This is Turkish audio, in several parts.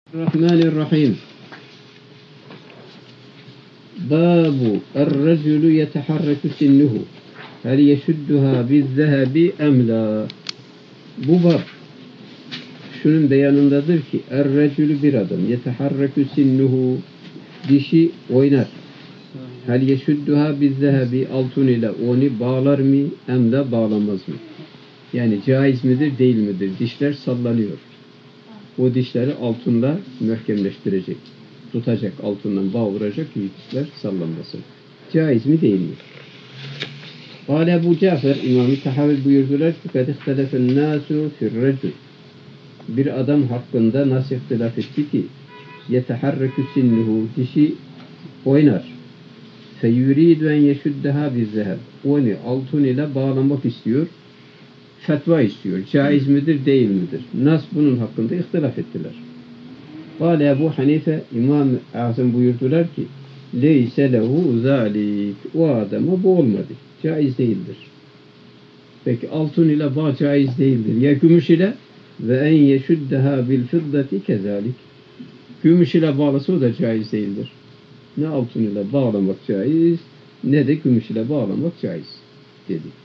Bismillahirrahmanirrahim. Babu er-raculu yeteharreku sinnuhu. Hel yeşudduha bizzehebi emla. Bu bab şunun beyanındadır ki er-raculu bir adam yeteharreku sinnuhu, dişi oynar. Hel yeşudduha bizzehebi, altın ile onu bağlar mı emla, bağlamaz mı? Yani caiz midir değil midir? Dişler sallanıyor. O dişleri altınla mühkemleştirecek. Tutacak, altından bağ vuracak ki dişler sallanmasın. Caiz mi değil mi? Kâle Ebu Cafer, İmam-ı Tahavi buyurdular ki قَدْ اِخْتَلَفَ النَّاسُ فِي الرَّجُلِ. Bir adam hakkında nasıl ihtilaf etti ki يَتَحَرَّكُ سِنُّهُ, dişi oynar. فَيُرِيدُ اَنْ يَشُدَّهَا بِالذَّهَبِ. Onu altın ile bağlamak istiyor. Fetva istiyor. Caiz midir, değil midir? Nas bunun hakkında ihtilaf ettiler. Kâle Ebu Hanife, İmam-ı Azam buyurdular ki leyse lehu zâlik. O adama bu olmadı. Caiz değildir. Peki altın ile bağ caiz değildir. Ya gümüş ile? Ve en yeşuddeha bil fiddati kezalik. Gümüş ile bağlasa o da caiz değildir. Ne altın ile bağlamak caiz, ne de gümüş ile bağlamak caiz dedi.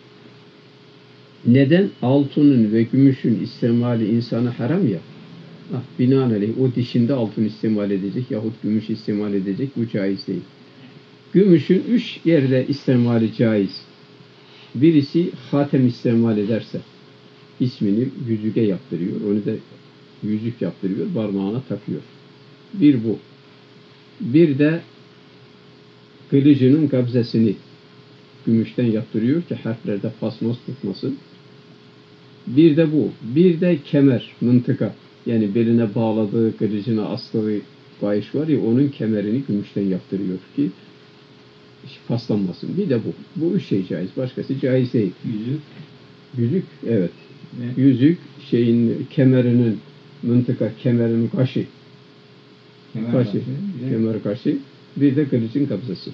Neden? Altının ve gümüşün istimali insana haram ya. Binaenaleyh o dişinde altın istimal edecek yahut gümüş istimal edecek, bu caiz değil. Gümüşün 3 yerde istimali caiz. Birisi hatem istimal ederse ismini yüzüğe yaptırıyor. Onu da yüzük yaptırıyor, parmağına takıyor. Bir bu. Bir de kılıcının kabzesini gümüşten yaptırıyor ki harflerde pasmas tutmasın. Bir de bu. Bir de kemer, mıntıka. Yani beline bağladığı, kılıcına astığı bayiş var ya, onun kemerini gümüşten yaptırıyor ki paslanmasın. Bir de bu. Bu 3 şey caiz. Başkası caiz değil. Yüzük. Yüzük, evet. Ne? Yüzük, kemerinin mıntıka, kemerinin kaşı. Kemer kaşı. Bir de kılıcın kabzası.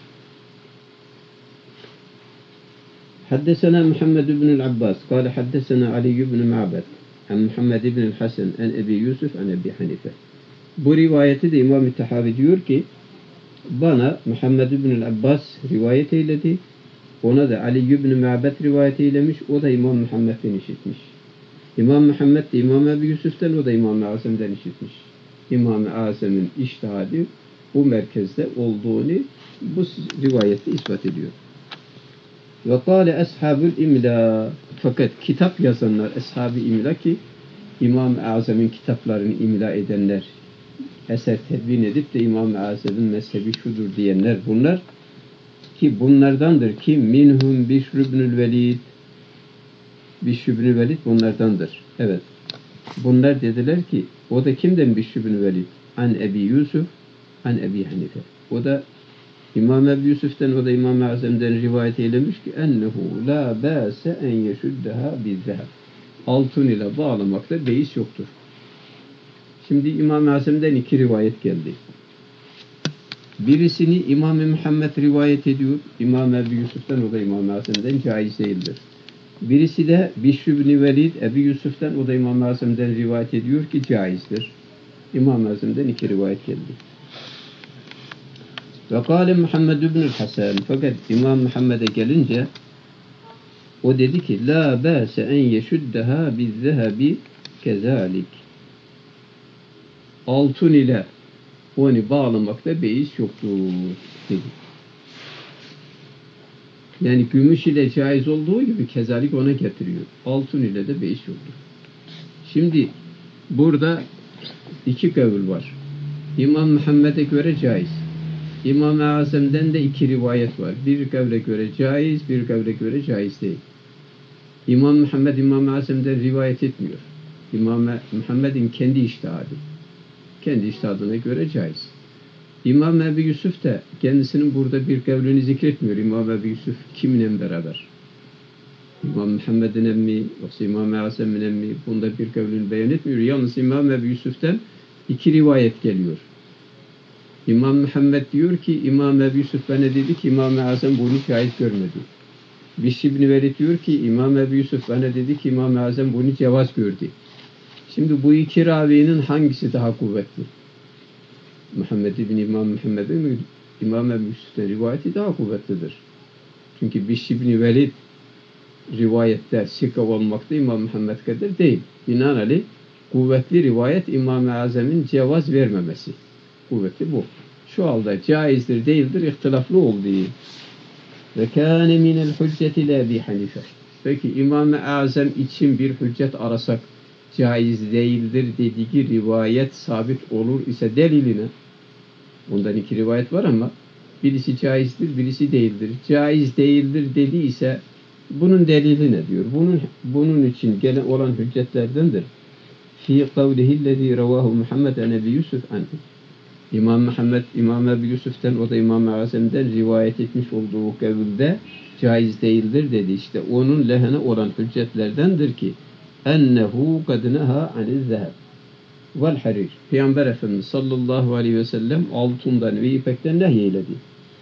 حدثنا محمد بن العباس قال حدثنا علي بن معبد عن محمد بن الحسن عن أبي يوسف عن أبي حنيفة. Bu rivayeti de İmam-ı Tahavi diyor ki bana Muhammed ibn Abbas rivayet eyledi. Ona da Ali ibn Ma'bed rivayet eylemiş. O da İmam Muhammed'den işitmiş. İmam Muhammed de İmam Ebu Yusuf'ten, o da İmam-ı Azam'dan işitmiş. İmam-ı Azam'ın içtihadı bu merkezde olduğunu bu rivayette ispat ediyor. Ve kâle eshabül imla. Fakat kitap yazanlar ashab-ı imla ki İmam-ı Azam'ın kitaplarını imla edenler, eser tedvin edip de İmam-ı Azam'ın mezhebi şudur diyenler bunlar ki bunlardandır ki minhum Bişr ibnül Velid. Bişr ibnül Velid bunlardandır. Evet. Bunlar dediler ki o da kimden Bişr ibnül Velid? An Ebi Yusuf, an Ebi Hanife. O da İmam Ebu Yusuf'ten, o da İmam-ı Azam'dan rivayet eylemiş ki ennehu la bâse en yeşuddeha bizzehab. Altın ile bağlamakta beis yoktur. Şimdi İmam-ı Azam'dan 2 rivayet geldi. Birisini İmam-ı Muhammed rivayet ediyor. İmam Ebu Yusuf'tan, o da İmam-ı Azam'dan caiz değildir. Birisi de Bişr ibn Velid Ebu Yusuf'tan, o da İmam-ı Azam'dan rivayet ediyor ki caizdir. İmam-ı Azam'dan 2 rivayet geldi. Ve kâle Muhammed ibn Hasan. Fakat İmam Muhammed'e gelince o dedi ki la bâse en yeşuddeha bizzehebi kezalik. Altın ile onu bağlamakta beis yoktur dedi. Yani gümüş ile caiz olduğu gibi kezalik ona getiriyor. Altın ile de beis yoktur. Şimdi burada 2 kavul var. İmam Muhammed'e göre caiz. İmam-ı Azam'dan da 2 rivayet var. Bir kavle göre caiz, bir kavle göre caiz değil. İmam Muhammed İmam-ı Azam'dan rivayet etmiyor. İmam Muhammed'in kendi içtihadı. Kendi içtihadına göre caiz. İmam Ebu Yusuf da kendisinin burada bir kavlini zikretmiyor. İmam Ebu Yusuf kiminle beraber? İmam Muhammed'in emmi, yoksa İmam-ı Azam'ın emmi, bunda bir kavlini beyan etmiyor. Yalnız İmam Ebu Yusuf'tan 2 rivayet geliyor. İmam Muhammed diyor ki İmam Ebu Yusuf bana dedi ki İmam-ı Azam bunu caiz görmedi. Bişr ibn Velid diyor ki İmam Ebu Yusuf bana dedi ki İmam-ı Azam bunu cevaz gördü. Şimdi bu iki ravinin hangisi daha kuvvetli? Muhammed İbni İmam Muhammed'in İmam Ebu Yusuf'tan rivayeti daha kuvvetlidir. Çünkü Bişr İbni Velid rivayette sika olmakta İmam Muhammed kadar değil. Binaenaleyh kuvvetli rivayet İmam-ı Azam'ın cevaz vermemesi. Kuvvetli bu. Şu halde caizdir değildir ihtilaflı olduğu. Ve kâne minel hücceti la Ebi Hanife. Peki İmam-ı Azam için bir hüccet arasak caiz değildir dediği rivayet sabit olur ise deliline. Bundan iki rivayet var ama birisi caizdir, birisi değildir. Caiz değildir dediyse bunun delili ne diyor? Bunun için gelen olan hüccetlerdendir. Fi kavlihillezî revâhu Muhammed an Ebi Yusuf anhu. İmam Muhammed, İmam Ebu Yusuf'tan, o da İmam-ı Azam'dan rivayet etmiş olduğu kavulde caiz değildir dedi. İşte onun lehine olan hüccetlerdendir ki ennehu kad neha anil zeheb vel harir. Peygamber Efendimiz sallallahu aleyhi ve sellem altından ve ipekten nehyeledi.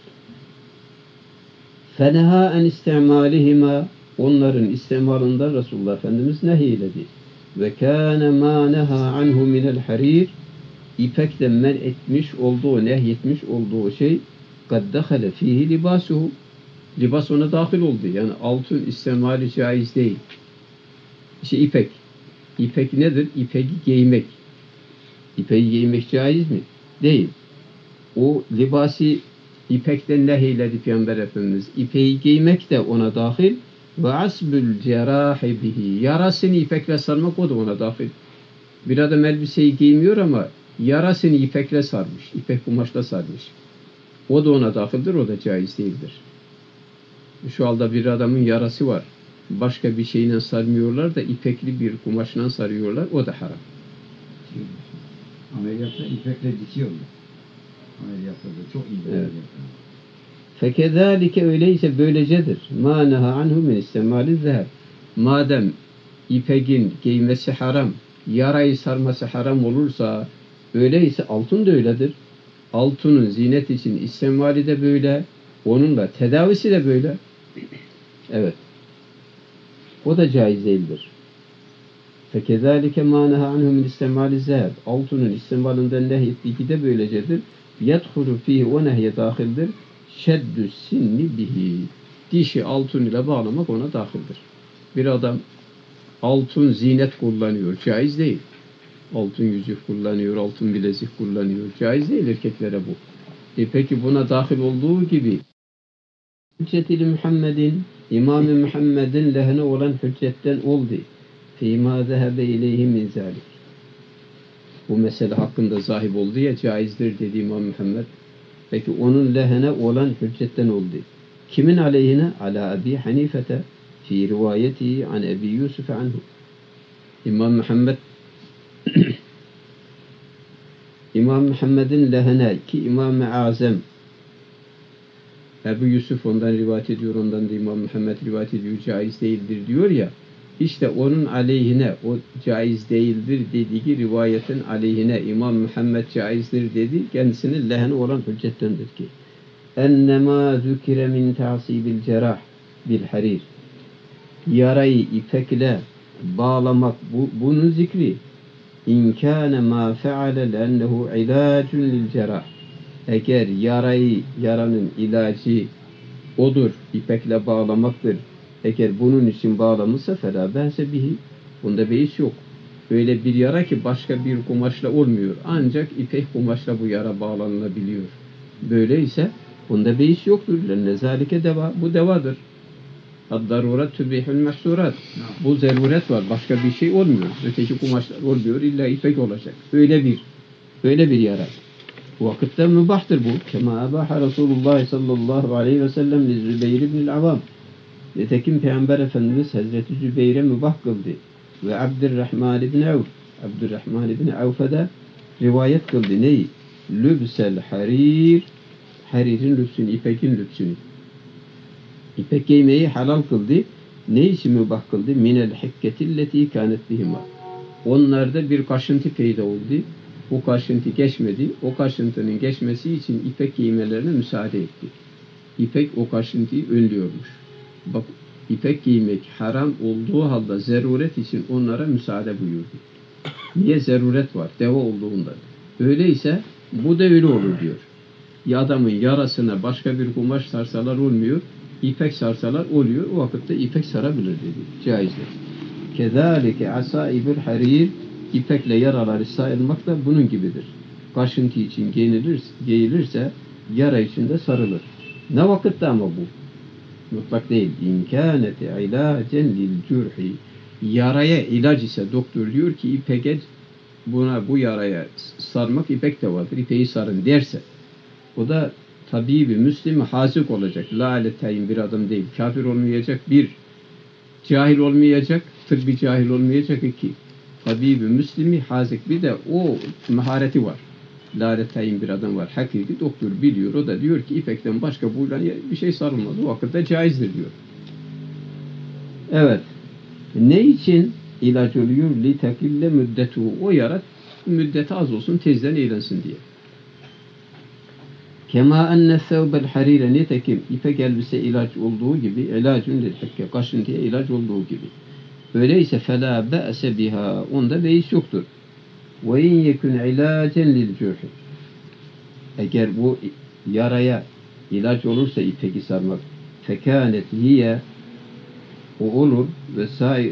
Feneha en istimalihima, onların istimalından Resulullah Efendimiz nehyeledi. Ve kâne mâ neha anhu minel harir, İpekten men etmiş olduğu, nehyetmiş olduğu şey kad dehale fihi libasuhu, libas ona dahil oldu. Yani altın istemali caiz değil. İşte ipek. İpek nedir? İpeği giymek. İpeği giymek caiz mi? Değil. O libası ipekten nehyeledi Peygamber Efendimiz. İpeği giymek de ona dahil. Ve asbül cerahi bihi. Yarasını ipekle sarmak o da ona dahil. Bir adam elbiseyi giymiyor ama yarasını ipekle sarmış. İpek kumaşla sarmış. O da ona dahildir. O da caiz değildir. Şu anda bir adamın yarası var. Başka bir şeyle sarmıyorlar da ipekli bir kumaşla sarıyorlar. O da haram. Ameliyatta ipekle dikiyorlar. Ameliyatta da çok iyi bir ameliyat. Fekezalike, öyleyse böylecedir. Ma neha anhu min istemali zeheb. Madem ipeğin giymesi haram, yarayı sarması haram olursa, öyleyse altın da öyledir. Altının zinet için istemali de böyle, onunla tedavisi de böyle. Evet. O da caiz değildir. Fekezalike ma neha anhu min istemali zeheb. Altının istemalinden nehyettiği de böylecedir. Yedhulu fihi, o nehye dahildir. Şeddü sinni bihi. Dişi altın ile bağlamak ona dahildir. Bir adam altın zinet kullanıyor. Caiz değil. Altın yüzük kullanıyor, altın bilezik kullanıyor. Caiz değil erkeklere bu. Peki buna dahil olduğu gibi hüccet-i Muhammed'in, İmam-ı Muhammed'in lehine olan hüccetten oldu. Fîmâ zehebe ileyhi min zâlik. Bu mesele hakkında zahib oldu ya, caizdir dedi İmam Muhammed. Peki onun lehine olan hüccetten oldu. Kimin aleyhine? Ala Ebi Hanifete fi rivayeti an Ebi Yusuf anhu. İmam Muhammed İmam Muhammed'in lehine ki İmam-ı Azam Ebu Yusuf ondan rivayet ediyor, ondan da İmam Muhammed rivayet ediyor, caiz değildir diyor ya, işte onun aleyhine, o caiz değildir dediği rivayetin aleyhine İmam Muhammed caizdir dedi, kendisinin lehine olan hüccettendir ki ennemâ zükire min ta'sibil cerah bil harir, yarayı ipekle bağlamak, bunun zikri in kâne mâ feale lennehu ilâcun lil cerah, eğer yaranın ilacı odur, ipekle bağlamaktır, eğer bunun için bağlamışsa felâ behse bihi, bunda beis yok. Öyle bir yara ki başka bir kumaşla olmuyor. Ancak ipek kumaşla bu yara bağlanılabiliyor. Böyleyse bunda beis yoktur. Lennezâlike deva, bu devadır. Ad-darurat tübihül mehsurat. Bu zaruret var. Başka bir şey olmuyor. Öteki kumaşlar olmuyor. İlla ipek olacak. Öyle bir yara. Vakitte mübahtır bu. Kema ebaha Resulullah sallallahu aleyhi ve sellem li Zübeyir ibn-i Avam. Nitekim Peygamber Efendimiz Hazreti Zübeyir'e mübah kıldı. Ve Abdurrahman ibn Avf. Abdurrahman ibn Avf'a da rivayet kıldı. Neyi? Lübsel harir. Haririn lübsünü, ipekin lübsünü. İpek giymeyi halal kıldı. Ne için mübah kıldı? Minel hikketilleti kânet bihima. Onlarda bir kaşıntı peyda oldu. Bu kaşıntı geçmedi. O kaşıntının geçmesi için ipek giymelerine müsaade etti. İpek o kaşıntıyı önlüyormuş. Bak, ipek giymek haram olduğu halde zaruret için onlara müsaade buyurdu. Niye? Zaruret var. Deva olduğunda. Öyleyse bu da öyle olur diyor. Ya adamın yarasına başka bir kumaş sarsalar olmuyor. İpek sarsalar oluyor. O vakitte ipek sarabilir dedi. Caizdir. Kezalike asaibül harir, ipekle yaraları sarılmak da bunun gibidir. Kaşıntı için giyilirse yara içinde sarılır. Ne vakitte ama bu? Mutlak değil. İmkâneti ilâcen lil cürhi. Yaraya ilaç ise doktor diyor ki ipek bu yaraya sarmak ipek de vardır. İpeği sarın derse o da tabibi Müslümi hasık olacak. La aletayın bir adam değil. Kafir olmayacak. Bir, cahil olmayacak. Tıbbi cahil olmayacak. İki, tabibi Müslümi hasık. Bir de o mahareti var. La aletayın bir adam var. Hakiki doktor biliyor. O da diyor ki ipekten başka buyla bir şey sarılmaz. O vakitte caizdir diyor. Evet. Ne için ilaç oluyor? Litekille müddetu. O yara müddeti az olsun, tezden eğlensin diye. Kema enne sevbel harire, nitekim ipek elbise ilaç olduğu gibi, ilacun lil hakke, kaşıntıya ilaç olduğu gibi. Öyleyse fela be'se biha, onda beis yoktur. Ve in yekun ilacen lil cürhi. Eğer bu yaraya ilaç olursa ipeki sarmak, fekânet hiye, o olur ve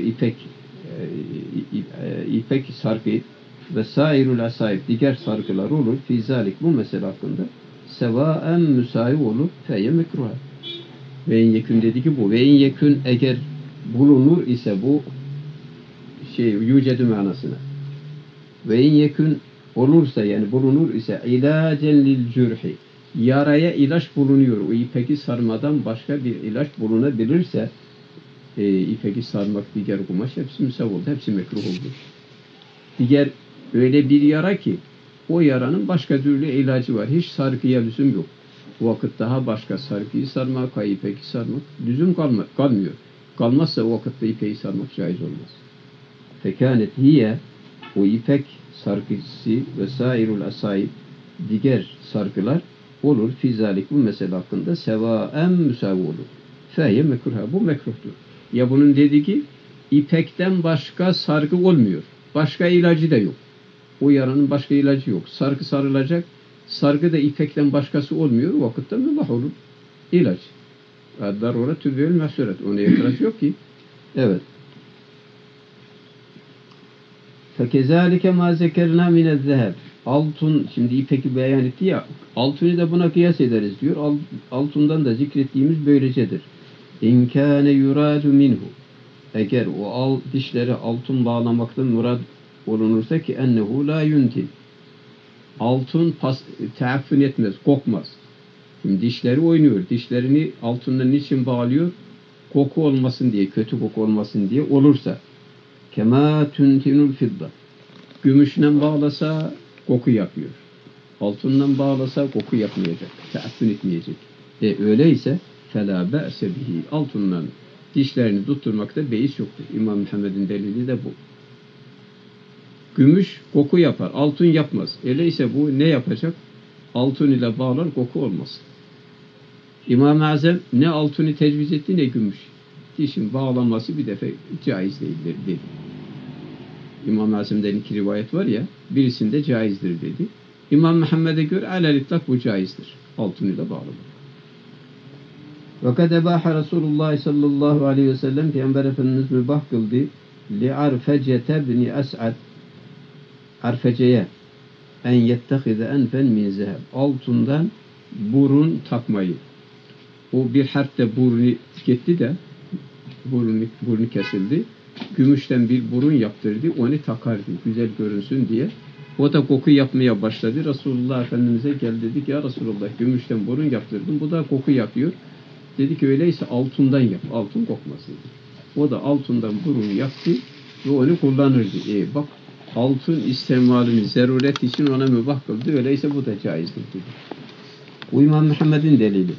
ipek sarkı ve sairul asayip, diğer sarkılar olur. Fizalik, bu mesele hakkında sevaen müsavi olur. Feye mekruha. Ve in yekün dedi ki bu. Ve in yekün, eğer bulunur ise bu yücedü manasına. Ve in yekün olursa, yani bulunur ise ilacen lil cürhi, yaraya ilaç bulunuyor. O ipeki sarmadan başka bir ilaç bulunabilirse ipeki sarmak, diğer kumaş hepsi müsav oldu. Hepsi mekruh oldu. Diğer öyle bir yara ki o yaranın başka türlü ilacı var. Hiç sargıya lüzum yok. O vakit daha başka sargıyı sarmak, ipeki sarmak lüzum kalmıyor. Kalmazsa o vakitte ipeği sarmak caiz olmaz. Fekânet hiye, o ipek sargısı ve sairul asayib, diğer sargılar olur. Fizalik, bu mesele hakkında sevaen müsavi olur. Feye mekruha, bu mekruhtur. Ya bunun dediği ki ipekten başka sargı olmuyor. Başka ilacı da yok. O yaranın başka ilacı yok. Sargı sarılacak. Sargı da ipekten başkası olmuyor. O vakitte mübah olur. İlaç. Darura tübül mehsuret. Ona itiraz yok ki. Evet. Fekezalike ma zekerna minezzeheb. Altın, şimdi ipeki beyan etti ya, altını da buna kıyas ederiz diyor. Altından da zikrettiğimiz böylecedir. İn kâne yurâdu minhu. Eğer o dişleri altın bağlamaktan murad olunursa ki ennehu la yuntin. Altın teaffün etmez, kokmaz. Şimdi dişleri oynuyor. Dişlerini altınla niçin bağlıyor? Koku olmasın diye, kötü koku olmasın diye olursa. Kema tuntinul fidda. Gümüşle bağlasa koku yapıyor. Altından bağlasa koku yapmayacak. Teaffün etmeyecek. Öyleyse fela be'se bihi. Altından dişlerini tutturmakta beis yoktur. İmam Muhammed'in delili de bu. Gümüş koku yapar, altın yapmaz. Öyleyse bu ne yapacak? Altın ile bağlar, koku olmaz. İmam-ı Azam ne altını tecviz etti ne gümüş. Dişin bağlanması bir defa caiz değildir dedi. İmam-ı Azam'dan iki rivayet var ya, birisinde caizdir dedi. İmam Muhammed'e göre alel-itlak bu caizdir. Altın ile bağlamak. Fakat ebaha Resulullah sallallahu aleyhi ve sellem, Peygamber Efendimiz mübah kıldı li'arfecete bni Es'ad, Arfece'ye en yettehize enfen min zeheb, altından burun takmayı. O bir harf de burnu gitti de burnu kesildi. Gümüşten bir burun yaptırdı. Onu takardı. Güzel görünsün diye. O da koku yapmaya başladı. Resulullah Efendimiz'e gel dedik. Ya Resulullah, gümüşten burun yaptırdım. Bu da koku yapıyor. Dedi ki öyleyse altından yap. Altın kokmasın. O da altından burun yaptı ve onu kullanırdı. Bak, altın istemalini zaruret için ona mübah kıldı. Öyleyse bu da caizdir dedi. Bu İmam Muhammed'in delili.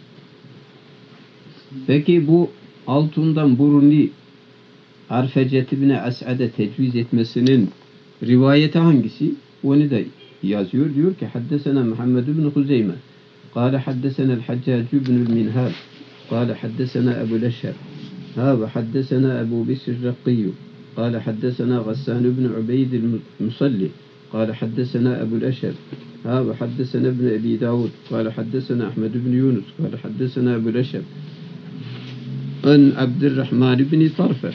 Peki bu altından burunu Arfecet ibn Es'ad'e tecviz etmesinin rivayeti hangisi? Onu da yazıyor. Diyor ki haddesena Muhammed ibn Huzeyme قال حدثنا الحجاج بن المنهال قال حدثنا أبو الأشهر هذا حدثنا أبو بشر الرقي قال حدثنا غسان بن عبيد المصلي قال حدثنا أبو الأشهب وحدثنا ابن أبي داود قال حدثنا أحمد بن يونس قال حدثنا أبو الأشهب عن عبد الرحمن بن طرفة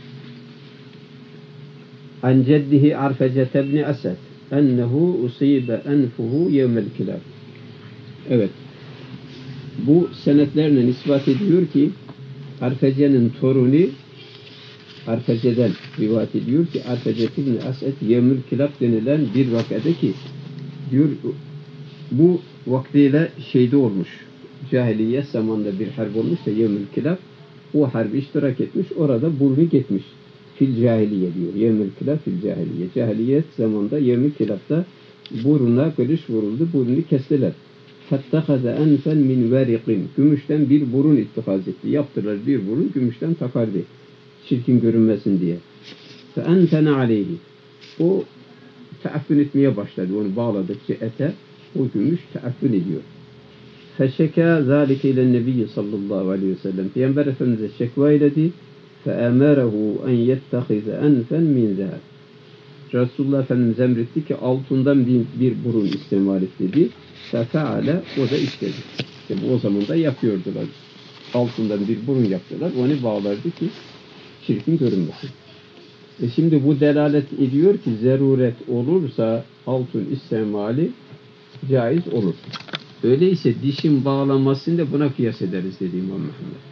عن جده عرفجة بن أسد ennehu usibe enfuhu yevmel kilab. Evet. Bu senetlerle ispat ediyor ki Arfece'nin torunu Arfece'den rivayet ediyor ki Arfece ibn Ased yevmül kilab denilen bir vakada ki diyor bu vaktiyle şeyde olmuş. Cahiliye zamanında bir harp olmuş da yevmül kilab o harbi iştirak etmiş. Orada burnu gitmiş. Fil cahiliye diyor. Yevmül kilab fil cahiliye. Cahiliyet zamanında yevmül kilabda burnuna kılıç vuruldu. Burnunu kestiler. Fattakaze enfen min veriqin. Gümüşten bir burun ittikaz etti. Yaptılar bir burun gümüşten takardı. Çirkin görünmesin diye. Fe entene aleyhi. O teaffün etmeye başladı. Onu bağladıkça ete o gümüş teaffün ediyor. Feşeka zâlike ile nebiyyi sallallahu aleyhi ve sellem. Peygamber Efendimiz'e şekva eyledi. فَاَمَرَهُ اَنْ يَتَّخِذَ اَنْفًا مِنْ ذَهَبٍ. Resulullah Efendimiz emretti ki altından bir burun istemal et dedi. فَفَعَلَ o da istedi. İşte o zaman da yapıyordular. Altından bir burun yaptılar. Onu bağlardı ki çirkin görünmesin. Şimdi bu delalet ediyor ki zaruret olursa altın istemali caiz olur. Öyleyse dişin bağlanmasını da buna kıyas ederiz dedi İmam Muhammed.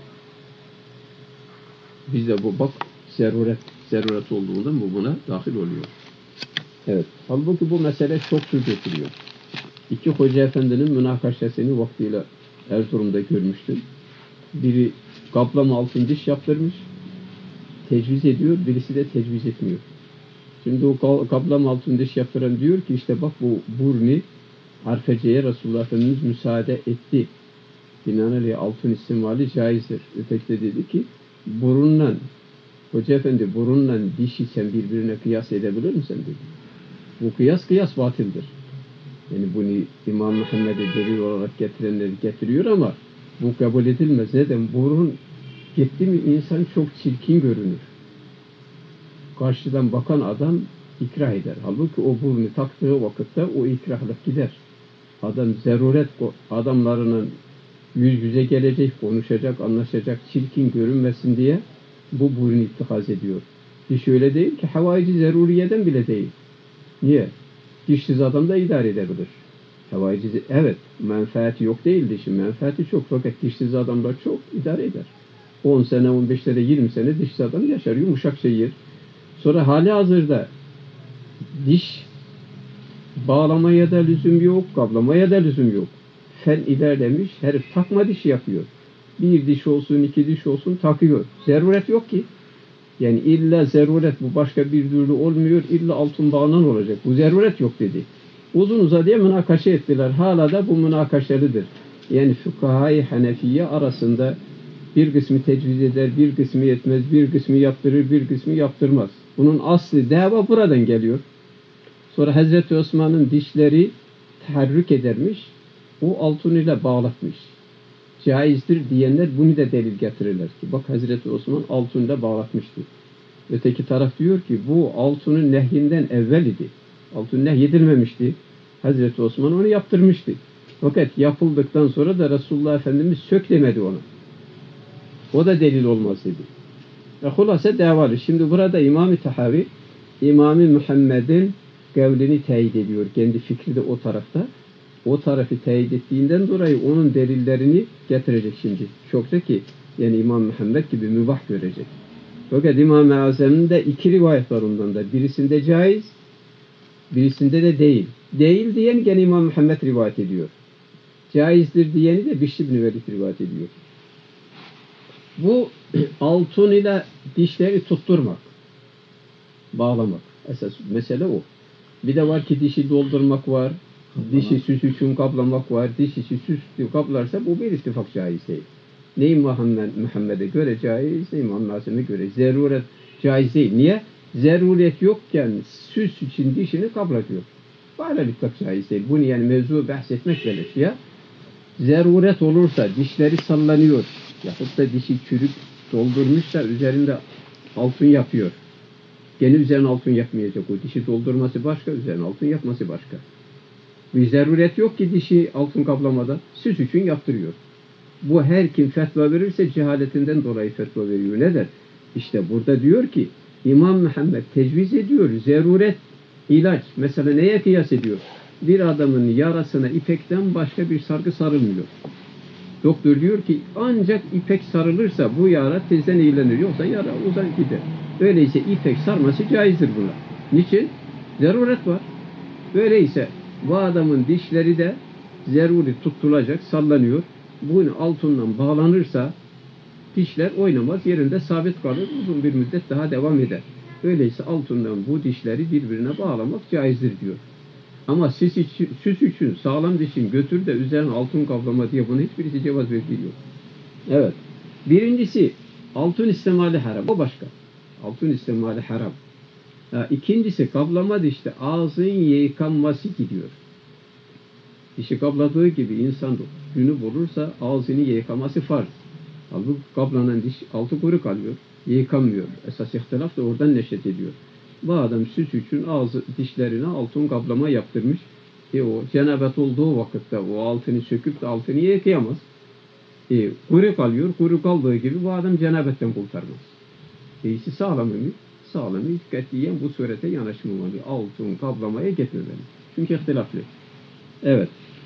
Biz de bu bak zaruret olduğundan bu buna dahil oluyor. Evet. Halbuki bu mesele çok söz getiriyor. İki hoca efendinin münakaşasını vaktiyle Erzurum'da görmüştüm. Biri kaplama altın diş yaptırmış. Tecviz ediyor. Birisi de tecviz etmiyor. Şimdi o kaplama altın diş yaptıran diyor ki işte bak bu burnu Arfece'ye Resulullah Efendimiz müsaade etti. Binaenaleyh altın istimali caizdir. Öteki de dedi ki burunla Hoca Efendi burunla dişi sen birbirine kıyas edebilir misin dedi. Bu kıyas batıldır. Yani bunu İmam Muhammed'e delil olarak getirenler getiriyor ama bu kabul edilmez. Neden? Burun gitti mi insan çok çirkin görünür. Karşıdan bakan adam ikrah eder. Halbuki o burnu taktığı vakitte o ikrahlık gider. Adam zaruret adamlarının yüz yüze gelecek, konuşacak, anlaşacak, çirkin görünmesin diye bu burnu ittikaz ediyor. Diş öyle değil ki havaici zeruriyeden bile değil. Niye? Dişsiz adam da idare edebilir. Havaici, evet, menfaati yok değil dişin, menfaati çok fakat dişsiz adamlar çok idare eder. 10 sene, 15 sene, 20 sene dişsiz adam yaşar, yumuşak şey yer. Sonra hali hazırda diş bağlamaya da lüzum yok, kablamaya da lüzum yok. Fen ilerlemiş, herif takma dişi yapıyor. Bir diş olsun, iki diş olsun takıyor. Zaruret yok ki. Yani illa zaruret bu başka bir türlü olmuyor, illa altın bağlanan olacak. Bu zaruret yok dedi. Uzun uzadıya münakaşa ettiler. Hala da bu münakaşalıdır. Yani fukahayı Hanefiye arasında bir kısmı tecviz eder, bir kısmı yetmez, bir kısmı yaptırır, bir kısmı yaptırmaz. Bunun aslı, dava buradan geliyor. Sonra Hazreti Osman'ın dişleri taharrük edermiş, o altınıyla bağlatmış. Caizdir diyenler bunu da delil getirirler ki bak Hazreti Osman altınla bağlatmıştı. Öteki taraf diyor ki bu altının nehyinden evvel idi. Altın nehyedilmemişti. Hazreti Osman onu yaptırmıştı. Fakat yapıldıktan sonra da Resulullah Efendimiz sök demedi ona. O da delil olmaz dedi. Hulasa devalı. Şimdi burada İmam-ı Tahavi İmam-ı Muhammed'in kavlini teyit ediyor. Kendi fikri de o tarafta. O tarafı teyit ettiğinden dolayı onun delillerini getirecek şimdi. Çokça ki yani İmam Muhammed gibi mübah görecek. Fakat İmam-ı Azam'ın da iki rivayet var ondan da. Birisinde caiz, birisinde de değil. Değil diyen gene İmam Muhammed rivayet ediyor. Caizdir diyeni de Bişri bin Velid rivayet ediyor. Bu altın ile dişleri tutturmak, bağlamak. Esas mesele o. Bir de var ki dişi doldurmak var. Dişi süs için kaplamak var. Dişi süs kaplarsa bu bir ittifak caiz değil. Ne Muhammed'e göre caiz, ne İmam Nazım'a göre. Zaruret caiz değil. Niye? Zaruret yokken süs için dişini kapla diyor. Böylelikle caiz değil. Bunu yani mevzu bahsetmek gelir ya. Zaruret olursa dişleri sallanıyor. Yahut da dişi çürük doldurmuşlar üzerinde altın yapıyor. Gene üzerine altın yapmayacak. O dişi doldurması başka, üzerine altın yapması başka. Bir zaruret yok ki dişi altın kaplamada. Süs için yaptırıyor. Bu her kim fetva verirse cehaletinden dolayı fetva veriyor. Neden? İşte burada diyor ki İmam Muhammed tecviz ediyor. Zaruret, ilaç. Mesela neye kıyas ediyor? Bir adamın yarasına ipekten başka bir sargı sarılmıyor. Doktor diyor ki ancak ipek sarılırsa bu yara tezden iyilenir. Yoksa yara uzar gider. Öyleyse ipek sarması caizdir buna. Niçin? Zaruret var. Öyleyse bu adamın dişleri de zeruri tutulacak, sallanıyor. Bunu altından bağlanırsa dişler oynamaz, yerinde sabit kalır. Uzun bir müddet daha devam eder. Öyleyse altından bu dişleri birbirine bağlamak caizdir diyor. Ama süs için sağlam dişin götür de üzerine altın kaplama diye buna hiçbirisi cevaz vermiyor. Evet. Birincisi altın istemali haram. O başka. Altın istemali haram. İkincisi kaplama dişte ağzın yıkanması gidiyor. Dişi kapladığı gibi insan günü bulursa ağzını yıkaması farz. Halbuki kaplanan diş altı kuru kalıyor. Yıkamıyor. Esas ihtilaf da oradan neşet ediyor. Bu adam süs için ağzı dişlerine altın kaplama yaptırmış. O cenabet olduğu vakitte o altını söküp de altını yıkayamaz. Kuru kalıyor. Kuru kaldığı gibi bu adam cenabetten kurtarmaz. İyisi sağlamı mı? Sağlamı katiyen bu surete yanaşmamalı. Altın kaplamaya getirmeli. Çünkü ihtilaflı. Evet.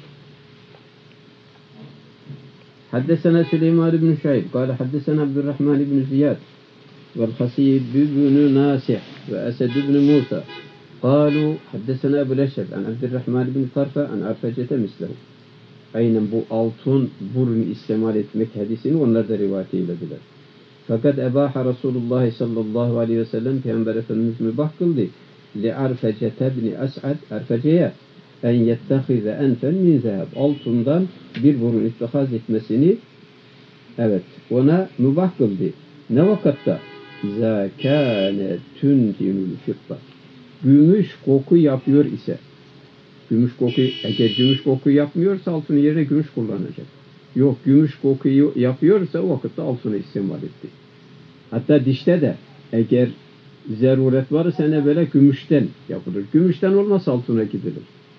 حدثنا سليمان بن شعيب قال حدثنا عبد الرحمن بن زياد والخصيب بن ناسح وأسد بن موسى قالوا حدثنا أبو الأشهب عن عبد الرحمن بن طرفة عن عرفجة مثله. Aynen bu altın burun istemal etmek hadisini onlar da rivayet eylediler. Fakat ebaha Resulullah sallallahu aleyhi ve sellem Peygamber Efendimiz mübah kıldı. Li Arfecete ibn As'ad Arfece'ye en yettehize enfen min zehab. Altından bir burun ittihaz etmesini ona mübah kıldı. Ne vakatta? İzâ kâne tüntinul fitta. Gümüş koku yapıyor ise. Eğer gümüş koku yapmıyorsa altının yerine gümüş kullanacak. Yok, gümüş kokuyu yapıyorsa o vakitte altını istemal etti. Hatta dişte de eğer zaruret varsa ne böyle gümüşten yapılır. Gümüşten olmazsa altına gidilir.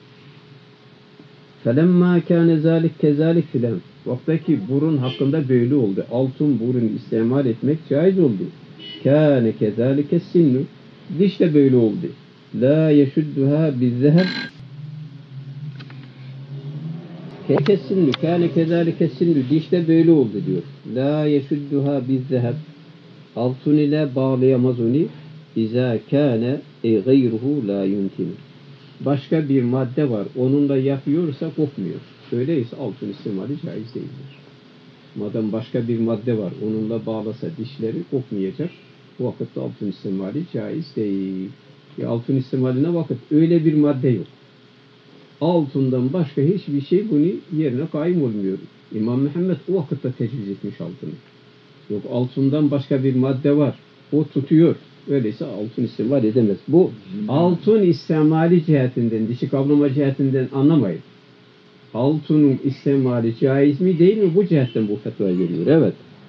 فَلَمَّا كَانَ ذَٰلِكْ كَذَٰلِكْ filan. Vaktaki burun hakkında böyle oldu. Altın burun istemal etmek caiz oldu. كَانَ كَذَٰلِكَ السِّنُّ. Diş de böyle oldu. لَا يَشُدُّهَا بِالذَّهَبِ Kesinli, kâne kezâlike sinni, dişte böyle oldu diyor. La yeşudduha bizzeheb, altın ile bağlayamaz onu. İzâ kâne gayruhu la yuntinu. Başka bir madde var, onunla yapıyorsa kokmuyor. Öyleyse altın istemali caiz değildir. Madem başka bir madde var, onunla bağlasa dişleri kokmayacak. Bu vakitte altın istemali caiz değil. Altın istemalina vakit öyle bir madde yok. Altından başka hiçbir şey bunu yerine kaim olmuyor. İmam Muhammed o vakitte tecviz etmiş altını. Yok, altından başka bir madde var. O tutuyor. Öyleyse altın istemal edemez. Bu altın istemali cihetinden, dişi kaplama cihetinden anlamayın. Altının istemali caiz mi değil mi? Bu cihetten bu fetva veriyor. Evet.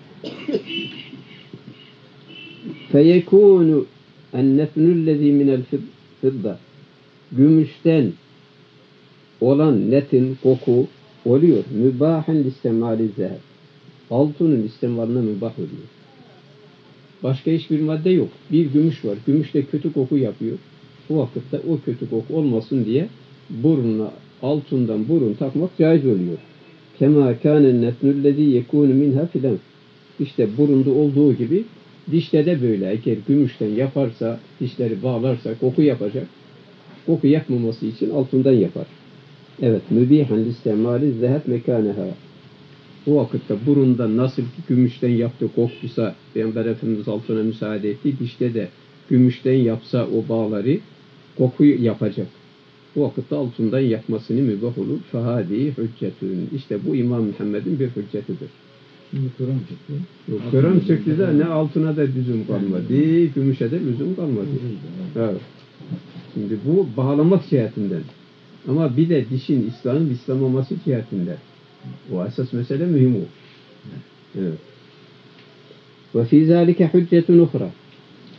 فَيَكُونُ اَنَّفْنُ الَّذ۪ي مِنَ الْفِضَّةِ. Gümüşten olan netin koku oluyor. Mübahen istemali zeheb. Altının istemaline mübah oluyor. Başka hiçbir madde yok. Bir gümüş var. Gümüş de kötü koku yapıyor. Bu vakitte o kötü koku olmasın diye burnuna altından burun takmak caiz oluyor. Kema kânen netnüllezî yekûnü minha filan. İşte burunda olduğu gibi dişte de böyle. Eğer gümüşten yaparsa, dişleri bağlarsa koku yapacak. Koku yapmaması için altından yapar. Evet, mübihan listemali zeheb mekaneha. O vakitte burunda nasıl ki gümüşten yaptı koktuysa Peygamber Efendimiz altına müsaade etti. Dişte de gümüşten yapsa o bağları koku yapacak. O vakitte altından yapmasını mübah olur. Fahadi hüccetün. İşte bu İmam Muhammed'in bir hüccetidir. Kur'an çıktı. Kur'an çıktı da ne altına da lüzum kalmadı, gümüşe de lüzum kalmadı. Evet. Şimdi bu bağlamak cihetinden. Ama bir de dişin İslam'ın İslamaması cihetinden. O esas mesele mühim o. Evet. Ve fî zâlike hüccetun uhra.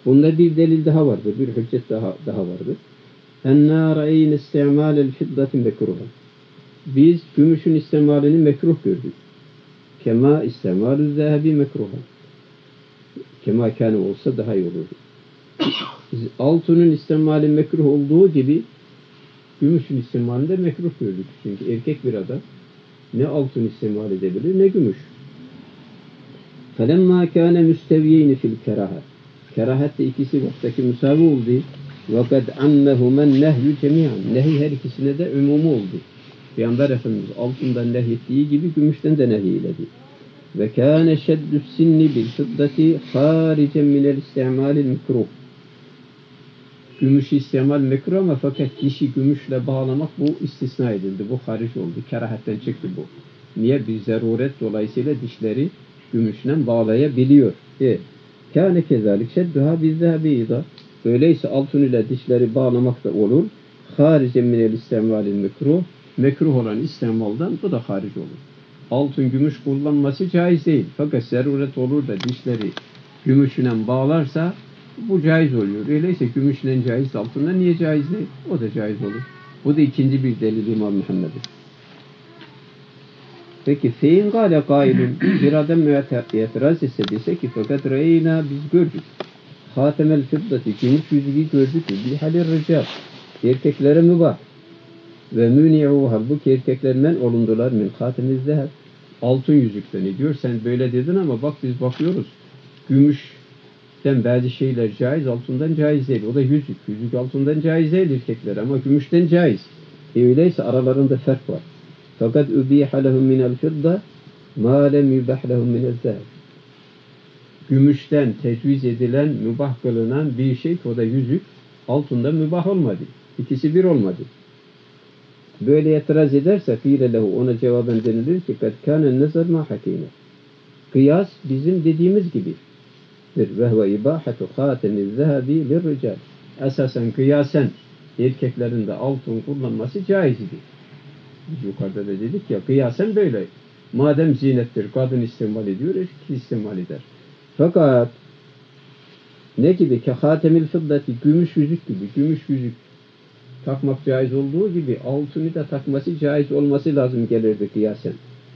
Bunda bir delil daha vardır, bir hüccet daha vardır. اَنَّا رَأَيْنَ اسْتِعْمَالَ الْفِضَّةِ مَكْرُهًا. Biz gümüşün istimalini mekruh gördük. Kema istimalü zehebi mekruha. Kema kâne olsa daha iyi olurdu. Altının istimali mekruh olduğu gibi gümüşün istimalini de mekruh gördük. Çünkü erkek bir adam ne altın istimal edebilir ne gümüş. فَلَمَّا كَانَ مُسْتَوِيَيْنِ فِي الْكَرَاهَةِ. Kerahatte ikisi vaktaki müsavi oldu. وَقَدْ عَمَّهُمَا النَّهْيُ جَمِيعًا. Nehi her ikisine de umumu oldu. Peygamber Efendimiz altından nehyettiği gibi gümüşten de nehyiledi. وَكَانَ شَدُّ السِّنِّ بِالْفِضَّةِ خَارِجًا مِنَ الْاِسْتِعْمَالِ الْمِكْرُهِ. Gümüşü istimal mekruh ama fakat dişi gümüşle bağlamak bu istisna edildi. Bu hariç oldu. Kerahetten çıktı bu. Niye? Bir zaruret dolayısıyla dişleri gümüşle bağlayabiliyor. Kâne kezalik şedduha bizzehabîda. Öyleyse altın ile dişleri bağlamak da olur. Haricen minel istimalil mekruh. Mekruh olan istimaldan bu da hariç olur. Altın gümüş kullanması caiz değil. Fakat zaruret olur da dişleri gümüşüne bağlarsa bu caiz oluyor. Öyleyse gümüşle caiz, altından niye caiz değil? O da caiz olur. Bu da ikinci bir delil İmam Muhammed'in. Peki fein gâle gâilun, bir adam itiraz etse dese ki fakat reyna biz gördük. Hatemel fiddati, gümüş yüzüğü gördük. Bihalir rical, erkeklere mübah. Ve müni'u, halbuki erkekler men olundular min hatemiz zeheb. Altın yüzükten diyor. Sen böyle dedin ama bak biz bakıyoruz. Gümüşten bazı şeyler caiz, altından caiz değil. O da yüzük. Yüzük altından caiz değil erkekler ama gümüşten caiz. Öyleyse aralarında fark var. Fakat übiha lehum minel fidda ma lem yubah lehum minel zeheb. Gümüşten tecviz edilen, mübah kılınan bir şey ki o da yüzük, altından mübah olmadı. İkisi bir olmadı. Böyle itiraz ederse fiile lehu, ona cevaben denilir ki kad kâne nezar ma hakîne. Kıyas bizim dediğimiz gibidir. Ve huve ibâhetu khâtemiz zehebi lirrical. Esasen kıyasen erkeklerin de altın kullanması caiz idi. Biz yukarıda da dedik ya, kıyasen böyle. Madem zinettir, kadın istimal ediyor, erkek istimal eder. Fakat ne gibi ki hatemil fiddati, gümüş yüzük gibi, gümüş yüzük takmak caiz olduğu gibi altını da takması caiz olması lazım gelirdi kıyasen.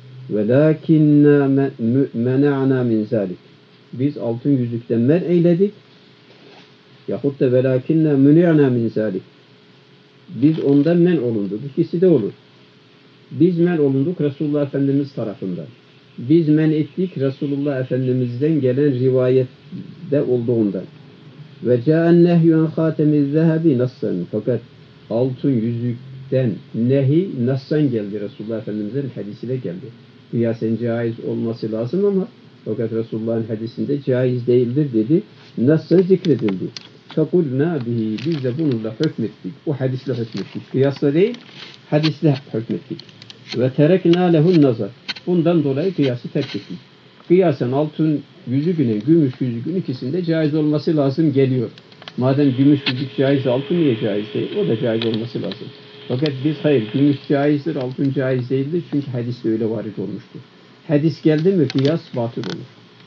Velakinna mena'na min zalik. Biz altın yüzükten men eyledik. Yahut da velakinna muni'na min zalik. Biz ondan men olunduk. İkisi de olur. Biz men olunduk Resulullah Efendimiz tarafından. Biz men ettik Resulullah Efendimiz'den gelen rivayette olduğundan. Ve câen nehyü en hâtemiz zehebi nassan. Fakat altın yüzükten nehi nassan geldi. Resulullah Efendimiz'in hadisiyle geldi. Kıyasen caiz olması lazım ama fakat Resulullah'ın hadisinde caiz değildir dedi. Nassan zikredildi. Fekulnâ bihi. Biz de bununla hükmettik. O hadisle hükmettik. Kıyasla değil, hadisle hükmettik. Ve tereknâ lehun nazar. Bundan dolayı kıyası terk ettik. Kıyasen altın yüzüğünün, gümüş yüzüğün ikisinde caiz olması lazım geliyor. Madem gümüş yüzük caiz, altın niye caiz değil? O da caiz olması lazım. Fakat biz hayır, gümüş caizdir, altın caiz değildir. Çünkü hadiste öyle varit olmuştur. Hadis geldi mi kıyas batıl olur.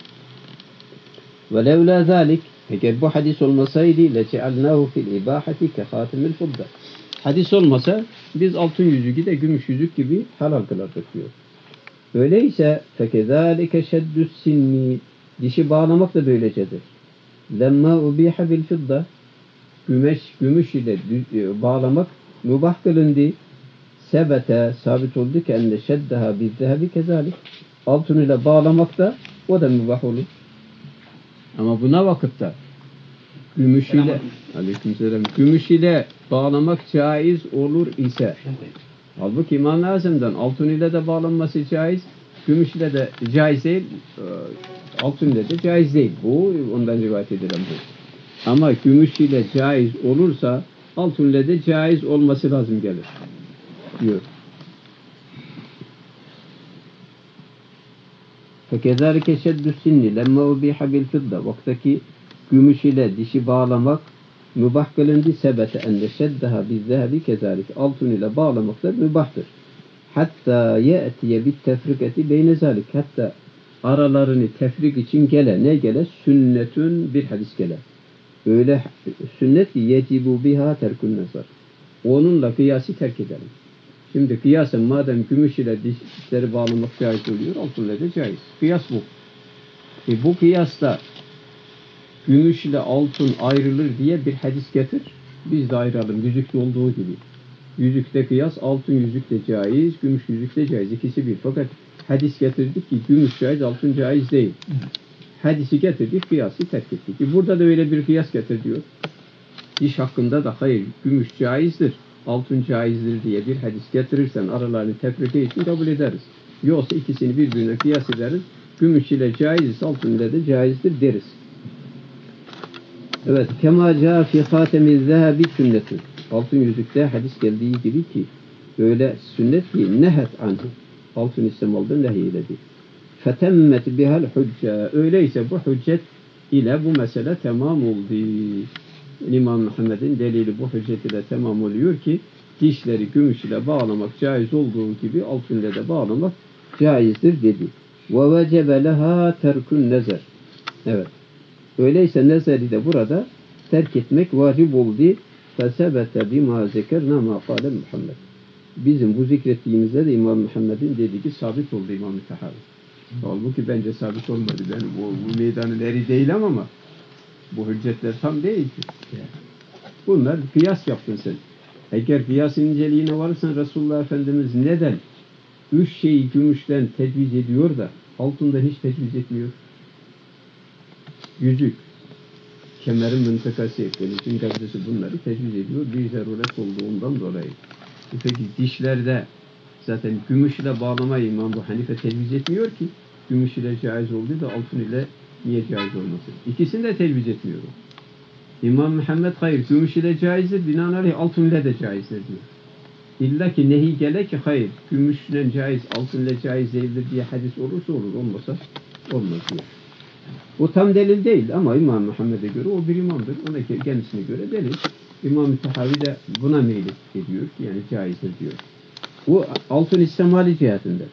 Ve levlâ zâlik, eğer bu hadis olmasaydı lece'alnâhu fil ibâhati ke hâtemil fudda. Hadis olmasa biz altın yüzüğü de gümüş yüzük gibi halal kılardık diyor. Öyleyse fekezâlike şeddü's sinni, dişi bağlamak da böylecedir. Lemma ubiha bil fidda, gümüş ile bağlamak mübah kılındı. Sebete, sabit oldu ki enne şeddeha bil zehebi kezalik. Altın ile bağlamak da o da mübah olur. Ama buna vakitte gümüş ile aleykümselam, gümüş ile bağlamak caiz olur ise, halbuki İmam-ı Azam'dan altın ile de bağlanması caiz, gümüş ile de caiz değil, altın ile de caiz değil. Bu ondan rivayet edilen bu. Ama gümüş ile caiz olursa altın ile de caiz olması lazım gelir diyor. Fekezâlike şeddü sinni lemme ubiha bil fidda. Vaktaki gümüş ile dişi bağlamak mübah kılındı. Sebete enne şeddeha bil zehebi kezâlik. Altın ile bağlamak da mübahtır. Hatta ye'tiye bit tefriketi beyne zâlik. Hatta aralarını tefrik için gele. Ne gele? Sünnetün bir hadis gele. öyle sünnet ki yecibu biha terkun nazar. Onunla kıyası terk edelim. Şimdi kıyasen madem gümüş ile dişleri bağlamak caiz oluyor, altınla da caiz. Kıyas bu. Bu kıyasla gümüş ile altın ayrılır diye bir hadis getir. Biz de ayıralım. Yüzükte olduğu gibi. Yüzükte kıyas, altın yüzükte caiz, gümüş yüzükte caiz. İkisi bir. Fakat hadis getirdik ki gümüş caiz, altın caiz değil. Hadisi getirdik, kıyası terk ettik. Burada da öyle bir kıyas getir diyor. Diş hakkında da hayır, gümüş caizdir, altın caizdir diye bir hadis getirirsen aralarını tefrike için kabul ederiz. Yoksa ikisini birbirine kıyas ederiz. Gümüş ile caiz, altın ile de caizdir deriz. Evet, kema ca fi hatemiz zehebi sünnetin. Altın yüzükte hadis geldiği gibi ki öyle sünnet ki nehet anhu. Altın istemalda nehyiledi. Fetemmet bihal hücce. Öyleyse bu hüccet ile bu mesele tamam oldu. İmam Muhammed'in delili bu hüccet ile tamam oluyor ki dişleri gümüş ile bağlamak caiz olduğu gibi altın ile de bağlamak caizdir dedi. Ve vecebe leha terkun nezer. Evet. Öyleyse nezeri de burada terk etmek vacip oldu. Fesebete bima zekerna ma kâle Muhammed. Bizim bu zikrettiğimizde de İmam Muhammed'in dediği sabit oldu İmam-ı Tahavi. Halbuki bence sabit olmadı. Ben bu meydanın eri değilim ama bu hüccetler tam değil ki. Bunlar kıyas yaptın sen. Eğer kıyasın inceliğine varırsan Resulullah Efendimiz neden 3 şeyi gümüşten tecviz ediyor da altında hiç tecviz etmiyor? Yüzük, kemerin mıntıkası, denizin gazisi bunları tecviz ediyor. Bir zaruret olduğundan dolayı. Peki dişlerde zaten gümüş ile bağlamayı İmam Ebu Hanife tecviz etmiyor ki. Gümüş ile caiz olduğu da altın ile niye caiz olmasın? İkisini de tecviz etmiyor. İmam Muhammed hayır, gümüş ile caizdir, binaenaleyh altın ile de caizdir diyor. İlla ki nehi gele ki hayır, gümüş ile caiz, altın ile caiz değildir diye hadis olursa olur, olmasa olmaz diyor. O tam delil değil ama İmam Muhammed'e göre o bir imamdır. Ona kendisine göre delil. İmam-ı Tahavi de buna meyil ediyor ki yani caizdir diyor. Bu altın istemali cihetinde.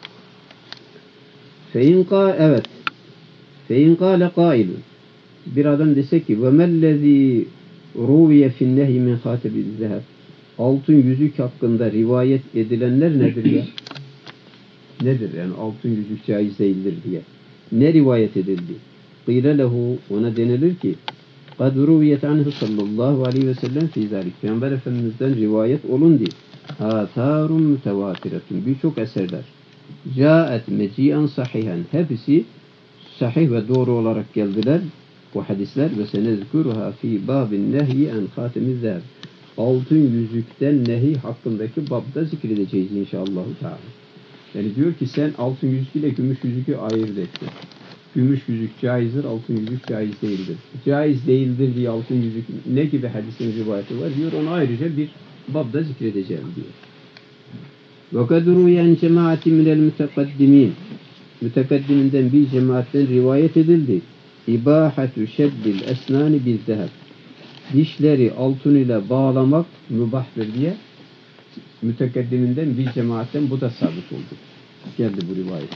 Evet. Fein kâle kâilun. Bir adam dese ki ve mellezî ruviye finnehî min hâtebi zeheb. Altın yüzük hakkında rivayet edilenler nedir ya? Nedir yani altın yüzük caiz değildir diye. Ne rivayet edildi? Qîle lehu, ona denilir ki kad ruviyet anhu sallallahu aleyhi ve sellem fî zâlik. Peygamber Efendimiz'den rivayet olundu. Âtârun mütevâtiretun. Birçok eserler. Câet meci'an sahihen. Hepsi sahih ve doğru olarak geldiler. Bu hadisler ve senezkuruha fî bâbin nehyi en khâtemiz zâb. Altın yüzükten nehi hakkındaki babda zikredeceğiz inşallah. Yani diyor ki sen altın yüzük ile gümüş yüzüğü ayırt ettin. Gümüş yüzük caizdir, altın yüzük caiz değildir. Caiz değildir diye altın yüzük ne gibi hadisin rivayeti var diyor. Onu ayrıca bir babda zikredeceğim diyor. وَقَدْ رُوْيَنْ جَمَاعَةٍ مِنَ الْمُتَقَدِّمِينَ. Mütekaddiminden bir cemaatten rivayet edildi. İbâhetü şeddil esnâni bizzeheb. Dişleri altın ile bağlamak mübahtır diye mütekaddiminden bir cemaatten bu da sabit oldu. Geldi bu rivayet.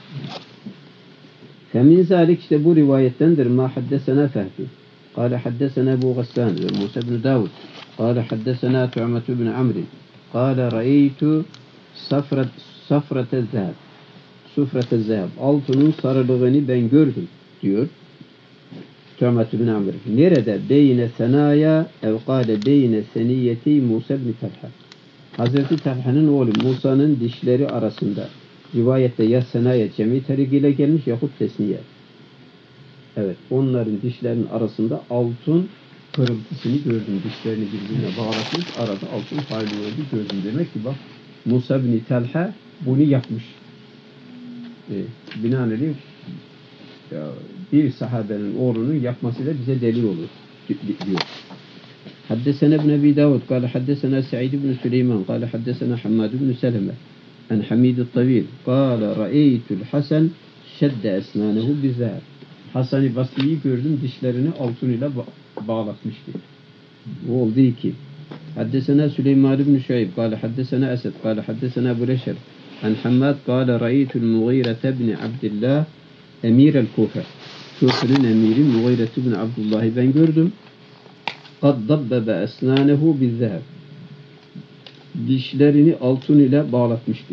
Femin zâlik işte bu rivayettendir. Ma haddesena Fehdi. Kâle haddesena Ebu Gassan ve Musa ibn Davud. Kâle haddesena Tu'met ibn Amr. Kâle ra'eytu safrate zeheb. Sufrate zeheb. Altının sarılığını ben gördüm diyor. Tu'met ibn Amr. Nerede? Beyne senaya ev kâle beyne seniyeti Musa ibn Talha. Hazreti Talha'nın oğlu Musa'nın dişleri arasında. Rivayette ya senaya cemi terigiyle gelmiş yahut tesniye. Evet, onların dişlerinin arasında altın pırıltısını gördüm. Dişlerini birbirine bağlatmış, arada altın parlıyordu gördüm. Demek ki bak Musa bin Talha bunu yapmış. Binaenaleyh bir sahabenin oğlunun yapması da bize delil olur diyor. حدثنا ابن أبي داود قال حدثنا سعيد بن سليمان قال حدثنا حماد بن سلمة عن حميد الطويل قال رأيت الحسن شد أسنانه بالذهب. Hasan-ı Basri'yi gördüm, dişlerini altın ile bağlatmıştı. Bu oldu ki حدثنا سليمان بن شعيب قال حدثنا أسد قال حدثنا أبو لشر عن حماد قال رأيت المغيرة بن عبد الله أمير الكوفة. Küfrün emiri Mughire bin Abdullah'ı ben gördüm. قَدْ ضَبَّبَ أَسْنَانَهُ بِالذَّهَبِ Dişlerini altın ile bağlatmıştı.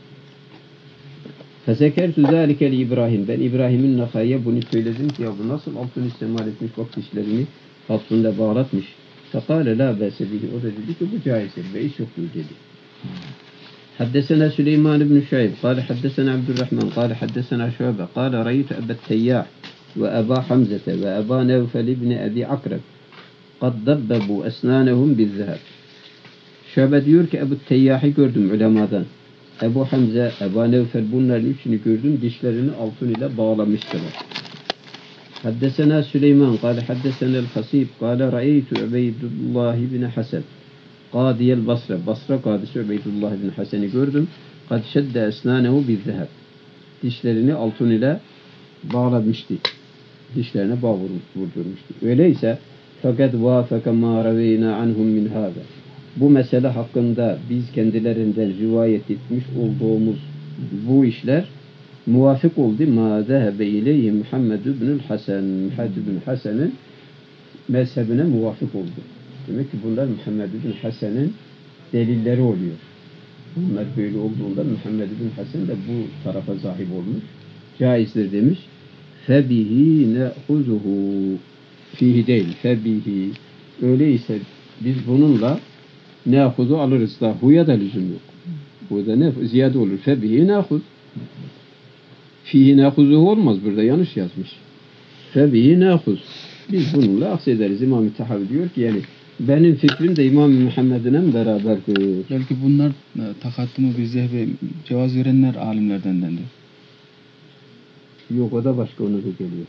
فَزَكَرْتُ ذَٰلِكَ لِإِبْرَاهِيمَ Ben İbrahim'in Nakai'ye bunu söyledim ki ya bu nasıl altın istemal etmiş, bak dişlerini altınla bağlatmış. فَقَالَ لَا بَاسَ بِهِ O da dedi ki bu caizdir ve iş yoktur dedi. حدثنا سليمان بن شعيب قال حدثنا عبد الرحمن قال حدثنا شعبة قال رأيت أبا التياح وأبا حمزة وأبا نوفل بن أبي عقرب قد ضببوا أسنانهم بالذهب. Şöbe diyor ki Ebu Teyyah'ı gördüm ulemadan. Ebu Hamza, Ebu Nevfel bunların üçünü gördüm. Dişlerini altın ile bağlamıştılar. Haddesena Süleyman, kâle haddesenel Hasib, kâle ra'eytu Ubeydullah bin Hasan. Kadiyel Basra, Basra kadisi Ubeydullah bin Hasan'ı gördüm. Kad şedde esnânehu bizzeheb. Dişlerini altın ile bağlamıştı. Dişlerine bağ vurdurmuştu. Öyleyse fakat vâfeka mâ reveyna anhum min hâzâ. Bu mesele hakkında biz kendilerinden rivayet etmiş olduğumuz bu işler muvafık oldu. Ma zehebe ileyhi Muhammed ibn Hasan. Muhammed ibn Hasan'ın mezhebine muvafık oldu. Demek ki bunlar Muhammed ibn Hasan'ın delilleri oluyor. Bunlar böyle olduğunda Muhammed ibn Hasan da bu tarafa sahip olmuş. Caizdir demiş. Febihi ne'huzuhu. Fihi değil. Febihi. Öyleyse biz bununla ne'huzu alırız da. Huya da lüzum yok. Burada ne? Ziyade olur. Febihi ne'huz. Fihi ne'huzuhu olmaz. Burada yanlış yazmış. Febihi ne'huz. Biz bununla aksederiz. İmam-ı Tahavi diyor ki yani benim fikrim de İmam Muhammed'le beraberdir. Belki bunlar takattumu bir zehbe cevaz verenler alimlerdendir. Yok o da başka onu da geliyor.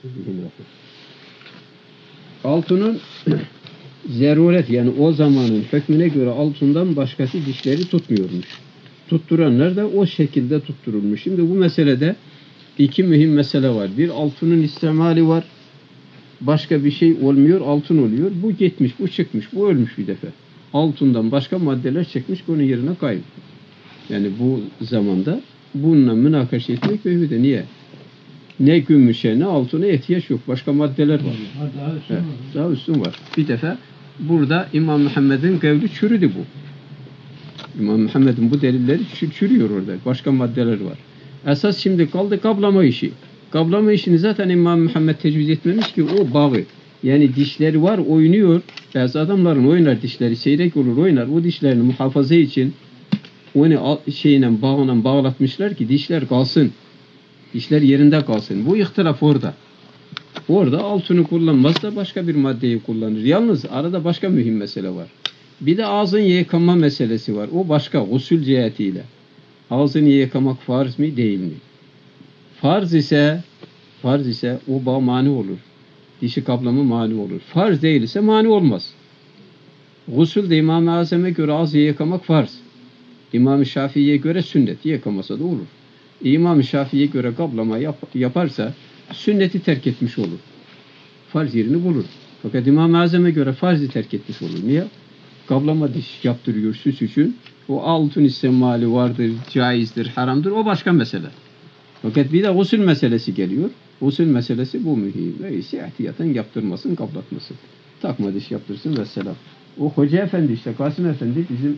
Altının zeruret yani o zamanın hükmüne göre altından başkası dişleri tutmuyormuş. Tutturanlar da o şekilde tutturulmuş. Şimdi bu meselede iki mühim mesele var. Bir altının istimali var. Başka bir şey olmuyor, altın oluyor. Bu gitmiş, bu çıkmış, bu ölmüş bir defa. Altından başka maddeler çekmiş, onun yerine kayıp. Yani bu zamanda bununla münakaşa etmek mümkün. Niye? Ne gümüşe, ne altına ihtiyaç yok. Başka maddeler var. Daha üstün var. Bir defa burada İmam Muhammed'in kavli çürüdü bu. İmam Muhammed'in bu delilleri çürüyor orada. Başka maddeler var. Esas şimdi kaldı kablama işi. Kablama işini zaten İmam Muhammed tecviz etmemiş ki o bağı. Yani dişleri var oynuyor. Bazı adamların oynar dişleri seyrek olur oynar. O dişlerini muhafaza için onu şeyle bağla bağlatmışlar ki dişler kalsın. Dişler yerinde kalsın. Bu ihtilaf orada. Orada altını kullanmaz da başka bir maddeyi kullanır. Yalnız arada başka mühim mesele var. Bir de ağzın yıkama meselesi var. O başka gusül cihetiyle. Ağzını yıkamak farz mı değil mi? Farz ise o bağ mani olur. Dişi kaplama mani olur. Farz değilse mani olmaz. Gusül de İmam-ı Azam'a göre ağzı yıkamak farz. İmam-ı Şafii'ye göre sünnet. Yıkamasa da olur. İmam-ı Şafii'ye göre kaplama yaparsa sünneti terk etmiş olur. Farz yerini bulur. Fakat İmam-ı Azam'a göre farzı terk etmiş olur. Niye? Kaplama diş yaptırıyor süs için. O altın istemali vardır, caizdir, haramdır. O başka mesele. Fakat bir de gusül meselesi geliyor. Gusül meselesi bu mühim. Öyleyse ihtiyaten yaptırmasın, kaplatmasın. Takma diş yaptırsın vesselam. O Hoca Efendi işte, Kasım Efendi bizim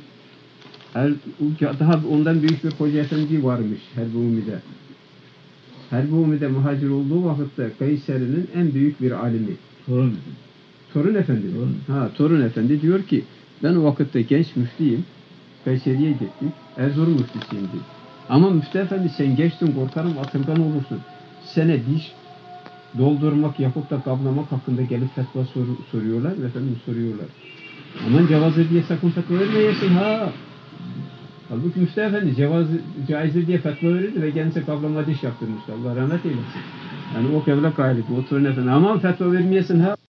daha ondan büyük bir Hoca Efendi varmış Herbi Umi'de. Herbi Umi'de muhacir olduğu vakitte Kayseri'nin en büyük bir alimi. Torun Efendi. Torun Efendi diyor ki ben o vakitte genç müftiyim. Kayseri'ye gittik. Erzurum müftisiyim diyor. Ama Müftü Efendi sen geçtin korkarım atılgan olursun. Sene diş doldurmak yapıp da kaplamak hakkında gelip fetva soruyorlar. Efendim soruyorlar. Aman cevazır diye sakın fetva vermeyesin ha. Halbuki Müftü Efendi caizdir diye fetva verirdi ve kendisi kaplama diş yaptırmıştı. Allah rahmet eylesin. Yani o kevle kaydıydı. O torun efendi. Aman fetva vermeyesin ha.